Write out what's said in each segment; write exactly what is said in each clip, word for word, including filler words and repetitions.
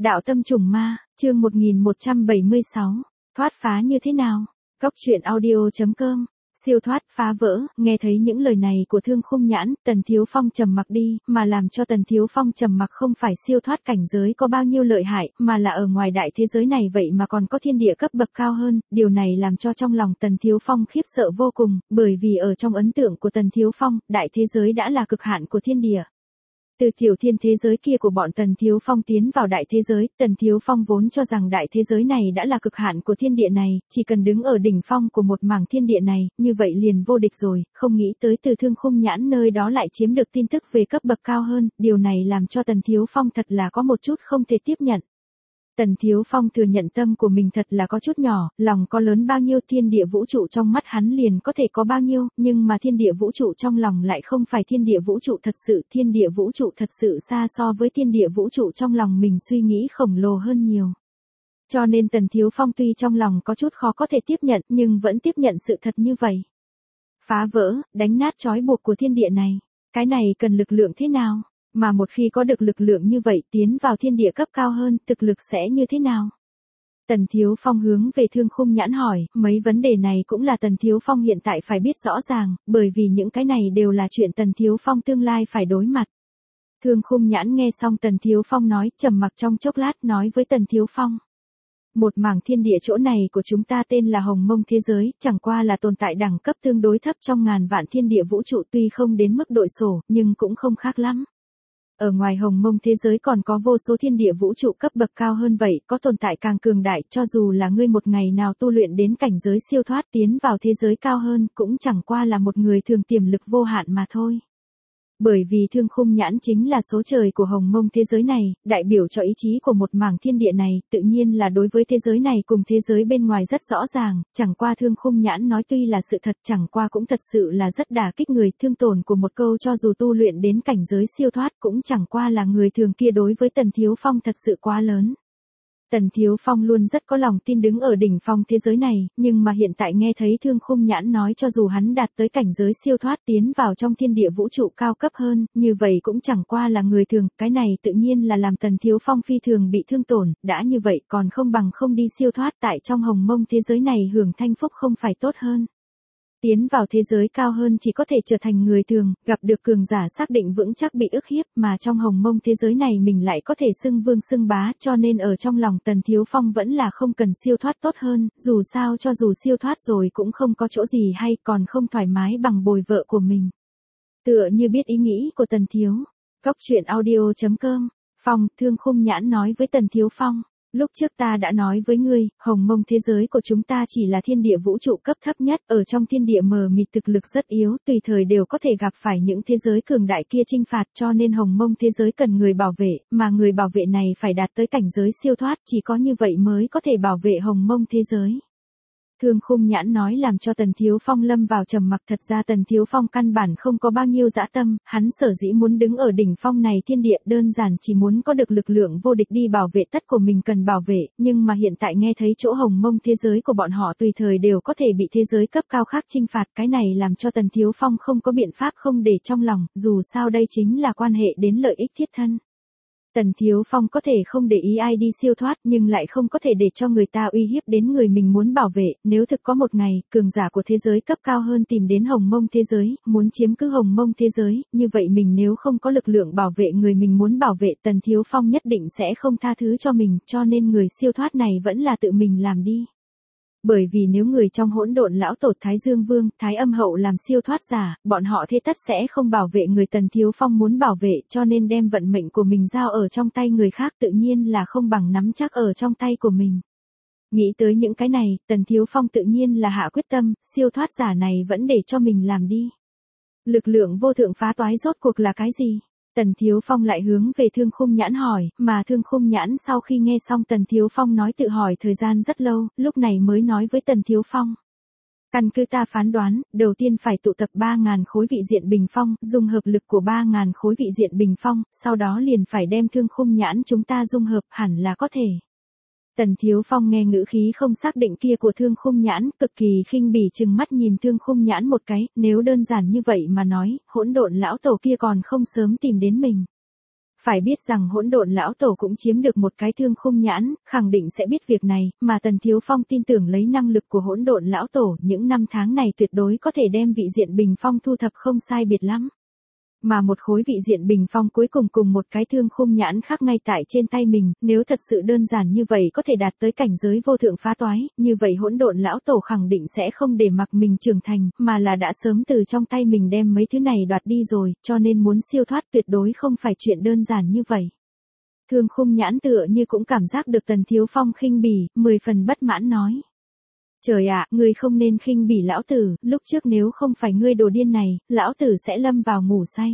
Đạo tâm trùng ma, chương một nghìn một trăm bảy mươi sáu, thoát phá như thế nào? Góc truyện audio chấm com, siêu thoát phá vỡ, nghe thấy những lời này của Thương Khung Nhãn, Tần Thiếu Phong trầm mặc đi, mà làm cho Tần Thiếu Phong trầm mặc không phải siêu thoát cảnh giới có bao nhiêu lợi hại, mà là ở ngoài đại thế giới này vậy mà còn có thiên địa cấp bậc cao hơn, điều này làm cho trong lòng Tần Thiếu Phong khiếp sợ vô cùng, bởi vì ở trong ấn tượng của Tần Thiếu Phong, đại thế giới đã là cực hạn của thiên địa. Từ tiểu thiên thế giới kia của bọn Tần Thiếu Phong tiến vào đại thế giới, Tần Thiếu Phong vốn cho rằng đại thế giới này đã là cực hạn của thiên địa này, chỉ cần đứng ở đỉnh phong của một mảng thiên địa này, như vậy liền vô địch rồi, không nghĩ tới từ Thương Khung Nhãn nơi đó lại chiếm được tin tức về cấp bậc cao hơn, điều này làm cho Tần Thiếu Phong thật là có một chút không thể tiếp nhận. Tần Thiếu Phong thừa nhận tâm của mình thật là có chút nhỏ, lòng có lớn bao nhiêu thiên địa vũ trụ trong mắt hắn liền có thể có bao nhiêu, nhưng mà thiên địa vũ trụ trong lòng lại không phải thiên địa vũ trụ thật sự, thiên địa vũ trụ thật sự xa so với thiên địa vũ trụ trong lòng mình suy nghĩ khổng lồ hơn nhiều. Cho nên Tần Thiếu Phong tuy trong lòng có chút khó có thể tiếp nhận nhưng vẫn tiếp nhận sự thật như vậy. Phá vỡ, đánh nát trói buộc của thiên địa này, cái này cần lực lượng thế nào? Mà một khi có được lực lượng như vậy tiến vào thiên địa cấp cao hơn, thực lực sẽ như thế nào? Tần Thiếu Phong hướng về Thương Khung Nhãn hỏi, mấy vấn đề này cũng là Tần Thiếu Phong hiện tại phải biết rõ ràng, bởi vì những cái này đều là chuyện Tần Thiếu Phong tương lai phải đối mặt. Thương Khung Nhãn nghe xong Tần Thiếu Phong nói, trầm mặc trong chốc lát nói với Tần Thiếu Phong. Một mảng thiên địa chỗ này của chúng ta tên là Hồng Mông thế giới, chẳng qua là tồn tại đẳng cấp tương đối thấp trong ngàn vạn thiên địa vũ trụ, tuy không đến mức đội sổ, nhưng cũng không khác lắm. Ở ngoài Hồng Mông thế giới còn có vô số thiên địa vũ trụ cấp bậc cao hơn vậy, có tồn tại càng cường đại, cho dù là ngươi một ngày nào tu luyện đến cảnh giới siêu thoát tiến vào thế giới cao hơn, cũng chẳng qua là một người thường tiềm lực vô hạn mà thôi. Bởi vì Thương Khung Nhãn chính là số trời của Hồng Mông thế giới này, đại biểu cho ý chí của một mảng thiên địa này, tự nhiên là đối với thế giới này cùng thế giới bên ngoài rất rõ ràng, chẳng qua Thương Khung Nhãn nói tuy là sự thật, chẳng qua cũng thật sự là rất đả kích người, thương tổn của một câu cho dù tu luyện đến cảnh giới siêu thoát cũng chẳng qua là người thường kia đối với Tần Thiếu Phong thật sự quá lớn. Tần Thiếu Phong luôn rất có lòng tin đứng ở đỉnh phong thế giới này, nhưng mà hiện tại nghe thấy Thương Khung Nhãn nói cho dù hắn đạt tới cảnh giới siêu thoát tiến vào trong thiên địa vũ trụ cao cấp hơn, như vậy cũng chẳng qua là người thường, cái này tự nhiên là làm Tần Thiếu Phong phi thường bị thương tổn, đã như vậy còn không bằng không đi siêu thoát tại trong Hồng Mông thế giới này hưởng thanh phúc không phải tốt hơn. Tiến vào thế giới cao hơn chỉ có thể trở thành người thường, gặp được cường giả xác định vững chắc bị ức hiếp, mà trong Hồng Mông thế giới này mình lại có thể xưng vương xưng bá, cho nên ở trong lòng Tần Thiếu Phong vẫn là không cần siêu thoát tốt hơn, dù sao cho dù siêu thoát rồi cũng không có chỗ gì hay, còn không thoải mái bằng bồi vợ của mình. Tựa như biết ý nghĩ của Tần Thiếu. Góc truyện audio chấm com, Phong, Thương Khung Nhãn nói với Tần Thiếu Phong. Lúc trước ta đã nói với ngươi, Hồng Mông thế giới của chúng ta chỉ là thiên địa vũ trụ cấp thấp nhất, ở trong thiên địa mờ mịt thực lực rất yếu, tùy thời đều có thể gặp phải những thế giới cường đại kia chinh phạt, cho nên Hồng Mông thế giới cần người bảo vệ, mà người bảo vệ này phải đạt tới cảnh giới siêu thoát, chỉ có như vậy mới có thể bảo vệ Hồng Mông thế giới. Thương Khung Nhãn nói làm cho Tần Thiếu Phong lâm vào trầm mặc, thật ra Tần Thiếu Phong căn bản không có bao nhiêu dã tâm, hắn sở dĩ muốn đứng ở đỉnh phong này thiên địa đơn giản chỉ muốn có được lực lượng vô địch đi bảo vệ tất của mình cần bảo vệ, nhưng mà hiện tại nghe thấy chỗ Hồng Mông thế giới của bọn họ tùy thời đều có thể bị thế giới cấp cao khác chinh phạt, cái này làm cho Tần Thiếu Phong không có biện pháp không để trong lòng, dù sao đây chính là quan hệ đến lợi ích thiết thân. Tần Thiếu Phong có thể không để ý ai đi siêu thoát nhưng lại không có thể để cho người ta uy hiếp đến người mình muốn bảo vệ, nếu thực có một ngày, cường giả của thế giới cấp cao hơn tìm đến Hồng Mông thế giới, muốn chiếm cứ Hồng Mông thế giới, như vậy mình nếu không có lực lượng bảo vệ người mình muốn bảo vệ, Tần Thiếu Phong nhất định sẽ không tha thứ cho mình, cho nên người siêu thoát này vẫn là tự mình làm đi. Bởi vì nếu người trong hỗn độn lão tổ Thái Dương Vương, Thái Âm Hậu làm siêu thoát giả, bọn họ thế tất sẽ không bảo vệ người Tần Thiếu Phong muốn bảo vệ, cho nên đem vận mệnh của mình giao ở trong tay người khác tự nhiên là không bằng nắm chắc ở trong tay của mình. Nghĩ tới những cái này, Tần Thiếu Phong tự nhiên là hạ quyết tâm, siêu thoát giả này vẫn để cho mình làm đi. Lực lượng vô thượng phá toái rốt cuộc là cái gì? Tần Thiếu Phong lại hướng về Thương Khung Nhãn hỏi, mà Thương Khung Nhãn sau khi nghe xong Tần Thiếu Phong nói tự hỏi thời gian rất lâu, lúc này mới nói với Tần Thiếu Phong. Căn cứ ta phán đoán, đầu tiên phải tụ tập ba ngàn khối vị diện bình phong, dung hợp lực của ba ngàn khối vị diện bình phong, sau đó liền phải đem Thương Khung Nhãn chúng ta dung hợp, hẳn là có thể. Tần Thiếu Phong nghe ngữ khí không xác định kia của Thương Khung Nhãn, cực kỳ khinh bỉ chừng mắt nhìn Thương Khung Nhãn một cái, nếu đơn giản như vậy mà nói, hỗn độn lão tổ kia còn không sớm tìm đến mình. Phải biết rằng hỗn độn lão tổ cũng chiếm được một cái thương khung nhãn, khẳng định sẽ biết việc này, mà Tần Thiếu Phong tin tưởng lấy năng lực của hỗn độn lão tổ, những năm tháng này tuyệt đối có thể đem vị diện bình phong thu thập không sai biệt lắm. Mà một khối vị diện bình phong cuối cùng cùng một cái thương khung nhãn khác ngay tại trên tay mình, nếu thật sự đơn giản như vậy có thể đạt tới cảnh giới vô thượng phá toái, như vậy hỗn độn lão tổ khẳng định sẽ không để mặc mình trưởng thành, mà là đã sớm từ trong tay mình đem mấy thứ này đoạt đi rồi, cho nên muốn siêu thoát tuyệt đối không phải chuyện đơn giản như vậy. Thương khung nhãn tựa như cũng cảm giác được Tần Thiếu Phong khinh bỉ, mười phần bất mãn nói. Trời ạ, ngươi không nên khinh bỉ lão tử, lúc trước nếu không phải ngươi đồ điên này, lão tử sẽ lâm vào ngủ say.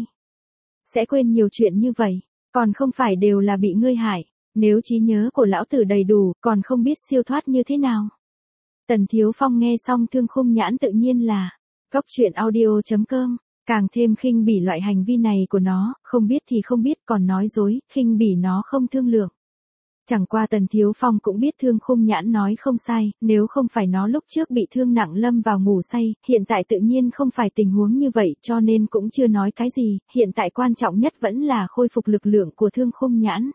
Sẽ quên nhiều chuyện như vậy, còn không phải đều là bị ngươi hại, nếu trí nhớ của lão tử đầy đủ, còn không biết siêu thoát như thế nào. Tần Thiếu Phong nghe xong thương khung nhãn tự nhiên là, góc truyện audio chấm com, càng thêm khinh bỉ loại hành vi này của nó, không biết thì không biết còn nói dối, khinh bỉ nó không thương lượng. Chẳng qua Tần Thiếu Phong cũng biết thương khung nhãn nói không sai, nếu không phải nó lúc trước bị thương nặng lâm vào ngủ say, hiện tại tự nhiên không phải tình huống như vậy cho nên cũng chưa nói cái gì, hiện tại quan trọng nhất vẫn là khôi phục lực lượng của thương khung nhãn.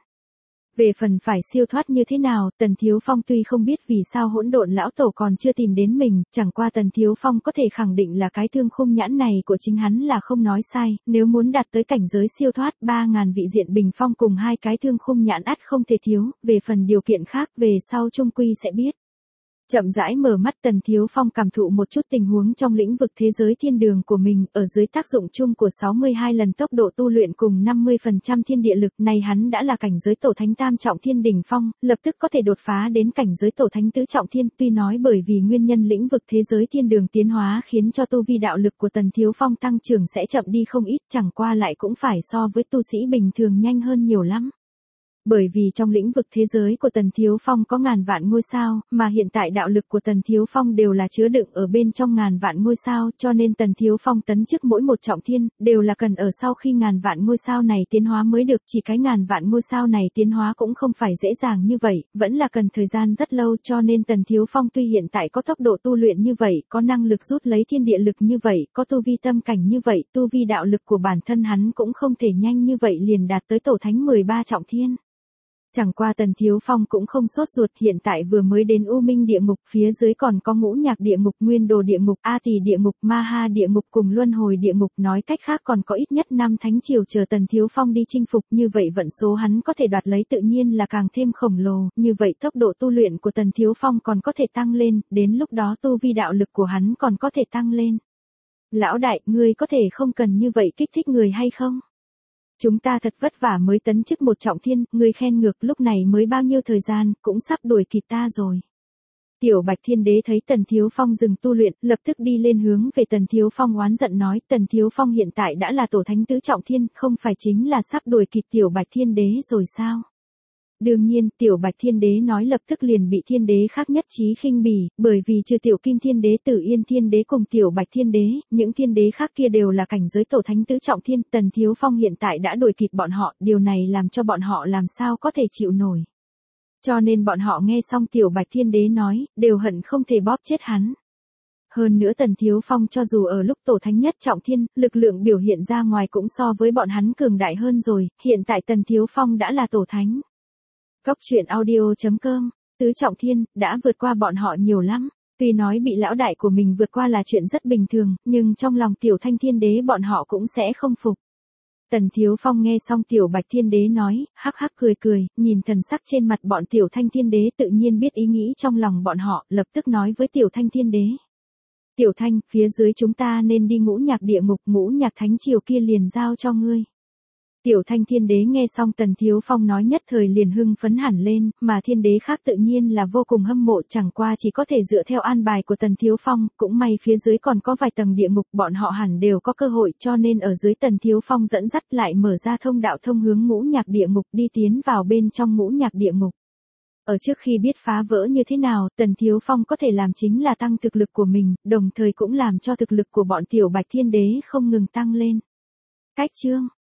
Về phần phải siêu thoát như thế nào, Tần Thiếu Phong tuy không biết vì sao hỗn độn lão tổ còn chưa tìm đến mình, chẳng qua Tần Thiếu Phong có thể khẳng định là cái thương khung nhãn này của chính hắn là không nói sai, nếu muốn đạt tới cảnh giới siêu thoát ba ngàn vị diện bình phong cùng hai cái thương khung nhãn ắt không thể thiếu, về phần điều kiện khác về sau chung quy sẽ biết. Chậm rãi mở mắt Tần Thiếu Phong cảm thụ một chút tình huống trong lĩnh vực thế giới thiên đường của mình, ở dưới tác dụng chung của sáu mươi hai lần tốc độ tu luyện cùng năm mươi phần trăm thiên địa lực này hắn đã là cảnh giới tổ thánh tam trọng thiên đỉnh phong, lập tức có thể đột phá đến cảnh giới tổ thánh tứ trọng thiên, tuy nói bởi vì nguyên nhân lĩnh vực thế giới thiên đường tiến hóa khiến cho tu vi đạo lực của Tần Thiếu Phong tăng trưởng sẽ chậm đi không ít, chẳng qua lại cũng phải so với tu sĩ bình thường nhanh hơn nhiều lắm. Bởi vì trong lĩnh vực thế giới của Tần Thiếu Phong có ngàn vạn ngôi sao, mà hiện tại đạo lực của Tần Thiếu Phong đều là chứa đựng ở bên trong ngàn vạn ngôi sao, cho nên Tần Thiếu Phong tấn chức mỗi một trọng thiên, đều là cần ở sau khi ngàn vạn ngôi sao này tiến hóa mới được, chỉ cái ngàn vạn ngôi sao này tiến hóa cũng không phải dễ dàng như vậy, vẫn là cần thời gian rất lâu, cho nên Tần Thiếu Phong tuy hiện tại có tốc độ tu luyện như vậy, có năng lực rút lấy thiên địa lực như vậy, có tu vi tâm cảnh như vậy, tu vi đạo lực của bản thân hắn cũng không thể nhanh như vậy liền đạt tới tổ thánh mười ba trọng thiên. Chẳng qua Tần Thiếu Phong cũng không sốt ruột, hiện tại vừa mới đến U Minh địa ngục, phía dưới còn có Ngũ Nhạc địa ngục, Nguyên Đồ địa ngục, A Tỳ địa ngục, Ma Ha địa ngục cùng Luân Hồi địa ngục, nói cách khác còn có ít nhất năm thánh triều chờ Tần Thiếu Phong đi chinh phục, như vậy vận số hắn có thể đoạt lấy tự nhiên là càng thêm khổng lồ, như vậy tốc độ tu luyện của Tần Thiếu Phong còn có thể tăng lên, đến lúc đó tu vi đạo lực của hắn còn có thể tăng lên. Lão đại, ngươi có thể không cần như vậy kích thích người hay không? Chúng ta thật vất vả mới tấn chức một trọng thiên, ngươi khen ngược, lúc này mới bao nhiêu thời gian, cũng sắp đuổi kịp ta rồi. Tiểu Bạch Thiên Đế thấy Tần Thiếu Phong dừng tu luyện, lập tức đi lên hướng về Tần Thiếu Phong oán giận nói, Tần Thiếu Phong hiện tại đã là tổ thánh tứ trọng thiên, không phải chính là sắp đuổi kịp Tiểu Bạch Thiên Đế rồi sao? Đương nhiên, Tiểu Bạch Thiên Đế nói lập tức liền bị Thiên Đế khác nhất trí khinh bỉ, bởi vì trừ Tiểu Kim Thiên Đế, Tử Yên Thiên Đế cùng Tiểu Bạch Thiên Đế, những thiên đế khác kia đều là cảnh giới tổ thánh tứ trọng thiên, Tần Thiếu Phong hiện tại đã đuổi kịp bọn họ, điều này làm cho bọn họ làm sao có thể chịu nổi. Cho nên bọn họ nghe xong Tiểu Bạch Thiên Đế nói, đều hận không thể bóp chết hắn. Hơn nữa Tần Thiếu Phong cho dù ở lúc tổ thánh nhất trọng thiên, lực lượng biểu hiện ra ngoài cũng so với bọn hắn cường đại hơn rồi, hiện tại Tần Thiếu Phong đã là tổ thánh. Góc truyện audio chấm com, tứ trọng thiên, đã vượt qua bọn họ nhiều lắm. Tuy nói bị lão đại của mình vượt qua là chuyện rất bình thường, nhưng trong lòng Tiểu Thanh Thiên Đế bọn họ cũng sẽ không phục. Tần Thiếu Phong nghe xong Tiểu Bạch Thiên Đế nói, hắc hắc cười cười, nhìn thần sắc trên mặt bọn Tiểu Thanh Thiên Đế tự nhiên biết ý nghĩ trong lòng bọn họ, lập tức nói với Tiểu Thanh Thiên Đế. Tiểu Thanh, phía dưới chúng ta nên đi Ngũ Nhạc địa ngục, Ngũ Nhạc thánh triều kia liền giao cho ngươi. Tiểu Thanh Thiên Đế nghe xong Tần Thiếu Phong nói nhất thời liền hưng phấn hẳn lên, mà thiên đế khác tự nhiên là vô cùng hâm mộ, chẳng qua chỉ có thể dựa theo an bài của Tần Thiếu Phong, cũng may phía dưới còn có vài tầng địa ngục, bọn họ hẳn đều có cơ hội, cho nên ở dưới Tần Thiếu Phong dẫn dắt lại mở ra thông đạo thông hướng Ngũ Nhạc địa ngục đi tiến vào bên trong Ngũ Nhạc địa ngục. Ở trước khi biết phá vỡ như thế nào, Tần Thiếu Phong có thể làm chính là tăng thực lực của mình, đồng thời cũng làm cho thực lực của bọn Tiểu Bạch Thiên Đế không ngừng tăng lên. Cách chương